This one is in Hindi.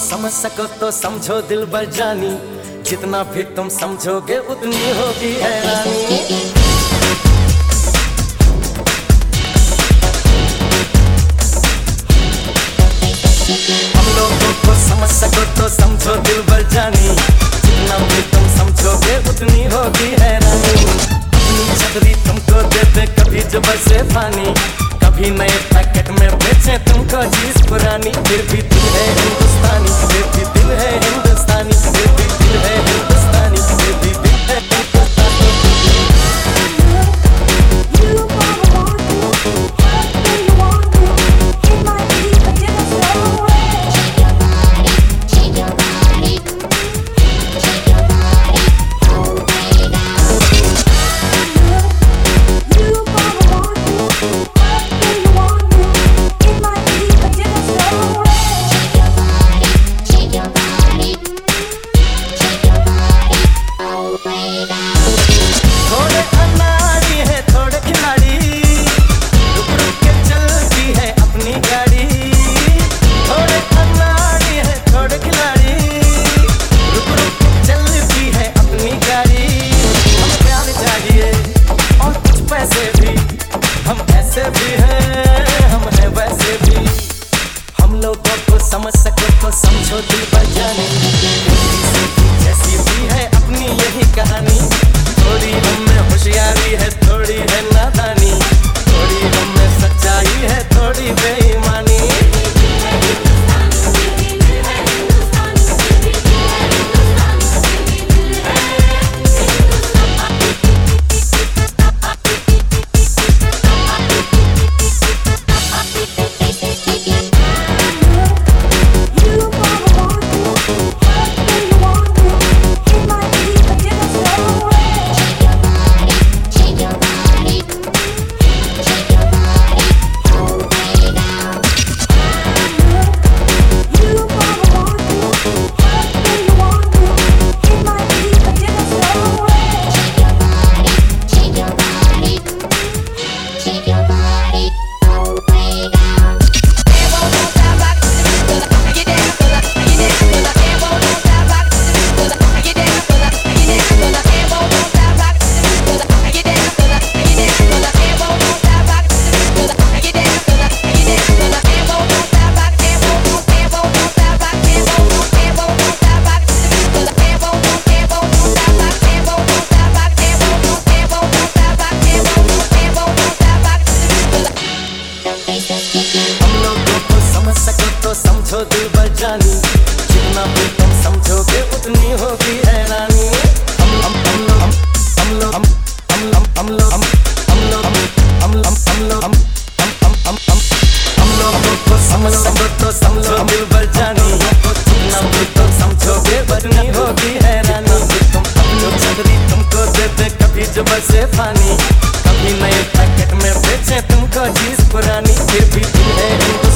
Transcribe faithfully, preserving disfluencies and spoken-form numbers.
समझ सको तो समझो दिल भर जानी, जितना भी तुम समझोगे उतनी होगी हैरानी। हम लोगों को समझ सको तो समझो दिल भर जानी, जितना भी तुम समझोगे उतनी होगी हैरानी। अपनी छतरी तुमको देते कभी जब से पानी, कभी नए पैकेट में बेचे तुमको चीज पुरानी। फिर भी दिल है हिंदुस्तानी, फिर भी दिल है हिंदुस्तानी, फिर भी दिल है हिंदुस्तानी, फिर भी दिल है हिंदुस्तानी। समझ सको तो समझो दिल भर जानी, जैसी भी है अपनी यही कहानी। थोड़ी हममें होशियारी है, थोड़ी है नादानी, थोड़ी हममें सच्चाई है, थोड़ी बेईमानी। समझो दिल भर जानी, जितना भी तुम समझोगे उतनी होगी हैरानी। हम हम हम लोग हम लोग हम हम हम लोग हम हम लोग हम हम हम लोग हम हम हम हम हम लोगों को समझ समझो तो समझो दिल भर जानी, जितना भी तुम समझोगे उतनी होगी हैरानी। तुम अपनी छतरी तुमको देते कभी जब से पानी, कभी नए पैकेट में बेचे तुमको चीज पुरानी। फिर भी दिल है